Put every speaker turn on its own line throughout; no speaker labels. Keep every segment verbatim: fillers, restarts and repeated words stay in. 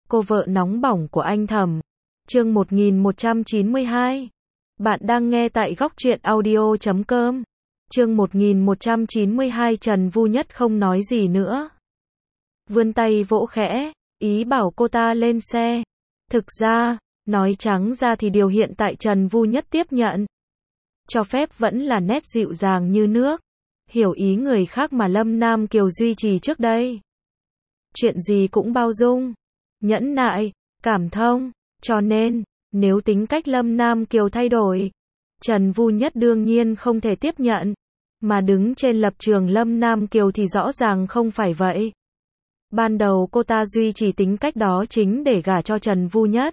cô vợ nóng bỏng của anh Thẩm. Chương một nghìn một trăm chín mươi hai. Bạn đang nghe tại góc truyện audio chấm com. Chương một nghìn một trăm chín mươi hai. Trần Vu Nhất không nói gì nữa. Vươn tay vỗ khẽ, ý bảo cô ta lên xe. Thực ra, nói trắng ra thì điều hiện tại Trần Vu Nhất tiếp nhận, cho phép vẫn là nét dịu dàng như nước. Hiểu ý người khác mà Lâm Nam Kiều duy trì trước đây. Chuyện gì cũng bao dung, nhẫn nại, cảm thông. Cho nên, nếu tính cách Lâm Nam Kiều thay đổi, Trần Vu Nhất đương nhiên không thể tiếp nhận. Mà đứng trên lập trường Lâm Nam Kiều thì rõ ràng không phải vậy. Ban đầu cô ta duy trì tính cách đó chính để gả cho Trần Vu Nhất.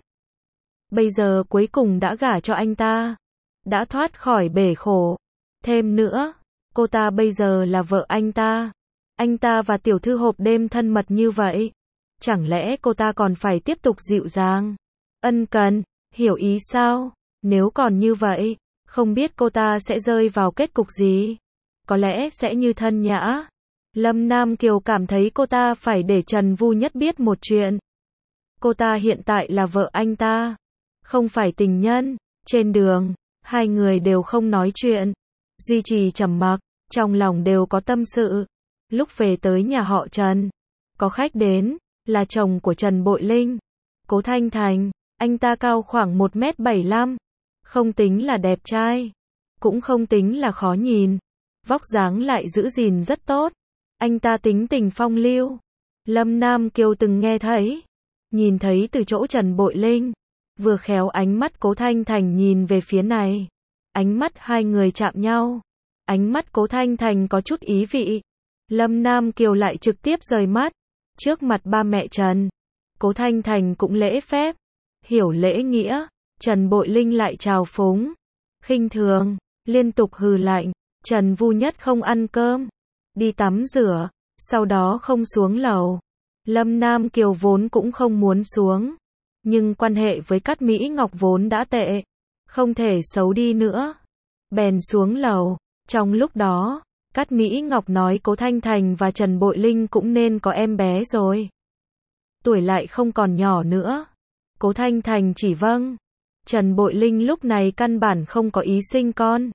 Bây giờ cuối cùng đã gả cho anh ta, đã thoát khỏi bể khổ. Thêm nữa, cô ta bây giờ là vợ anh ta. Anh ta và tiểu thư hộp đêm thân mật như vậy. Chẳng lẽ cô ta còn phải tiếp tục dịu dàng, ân cần, hiểu ý sao? Nếu còn như vậy, không biết cô ta sẽ rơi vào kết cục gì? Có lẽ sẽ như Thân Nhã. Lâm Nam Kiều cảm thấy cô ta phải để Trần Vu Nhất biết một chuyện. Cô ta hiện tại là vợ anh ta, không phải tình nhân. Trên đường, hai người đều không nói chuyện, duy trì trầm mặc, trong lòng đều có tâm sự. Lúc về tới nhà họ Trần, có khách đến, là chồng của Trần Bội Linh, Cố Thanh Thành. Anh ta cao khoảng một mét bảy mươi lăm, không tính là đẹp trai, cũng không tính là khó nhìn, vóc dáng lại giữ gìn rất tốt. Anh ta tính tình phong lưu. Lâm Nam Kiều từng nghe thấy, nhìn thấy từ chỗ Trần Bội Linh. Vừa khéo ánh mắt Cố Thanh Thành nhìn về phía này, ánh mắt hai người chạm nhau. Ánh mắt Cố Thanh Thành có chút ý vị. Lâm Nam Kiều lại trực tiếp rời mắt. Trước mặt ba mẹ Trần, Cố Thanh Thành cũng lễ phép, hiểu lễ nghĩa. Trần Bội Linh lại trào phúng, khinh thường, liên tục hừ lạnh. Trần Vu Nhất không ăn cơm, đi tắm rửa, sau đó không xuống lầu. Lâm Nam Kiều vốn cũng không muốn xuống, nhưng quan hệ với Cát Mỹ Ngọc vốn đã tệ, không thể xấu đi nữa. Bèn xuống lầu. Trong lúc đó, Cát Mỹ Ngọc nói Cố Thanh Thành và Trần Bội Linh cũng nên có em bé rồi. Tuổi lại không còn nhỏ nữa. Cố Thanh Thành chỉ vâng. Trần Bội Linh lúc này căn bản không có ý sinh con.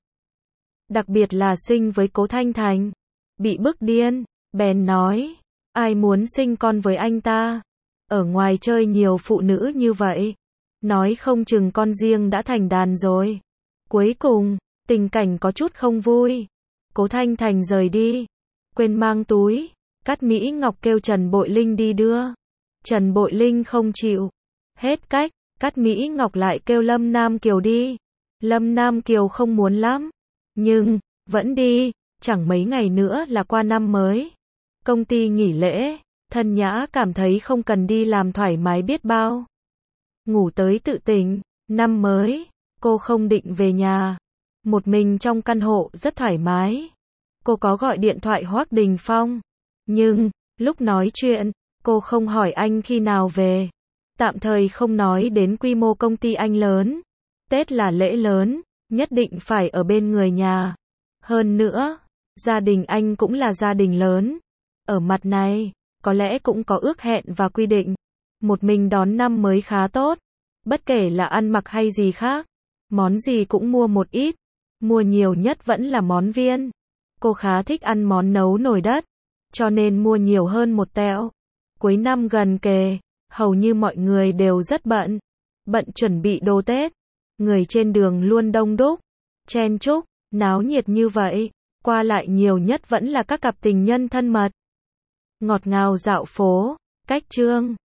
Đặc biệt là sinh với Cố Thanh Thành. Bị bức điên, bèn nói, ai muốn sinh con với anh ta? Ở ngoài chơi nhiều phụ nữ như vậy, nói không chừng con riêng đã thành đàn rồi. Cuối cùng, tình cảnh có chút không vui. Cố Thanh Thành rời đi, quên mang túi. Cát Mỹ Ngọc kêu Trần Bội Linh đi đưa. Trần Bội Linh không chịu. Hết cách, Cát Mỹ Ngọc lại kêu Lâm Nam Kiều đi. Lâm Nam Kiều không muốn lắm, nhưng vẫn đi. Chẳng mấy ngày nữa là qua năm mới, công ty nghỉ lễ. Thân Nhã cảm thấy không cần đi làm thoải mái biết bao. Ngủ tới tự tỉnh. Năm mới, cô không định về nhà. Một mình trong căn hộ rất thoải mái. Cô có gọi điện thoại Hoắc Đình Phong, nhưng lúc nói chuyện, cô không hỏi anh khi nào về. Tạm thời không nói đến quy mô công ty anh lớn. Tết là lễ lớn, nhất định phải ở bên người nhà. Hơn nữa, gia đình anh cũng là gia đình lớn. Ở mặt này, có lẽ cũng có ước hẹn và quy định. Một mình đón năm mới khá tốt. Bất kể là ăn mặc hay gì khác, món gì cũng mua một ít. Mua nhiều nhất vẫn là món viên. Cô khá thích ăn món nấu nồi đất, cho nên mua nhiều hơn một tẹo. Cuối năm gần kề, hầu như mọi người đều rất bận. Bận chuẩn bị đồ Tết. Người trên đường luôn đông đúc, chen chúc, náo nhiệt như vậy. Qua lại nhiều nhất vẫn là các cặp tình nhân thân mật. Ngọt ngào dạo phố, cách trương.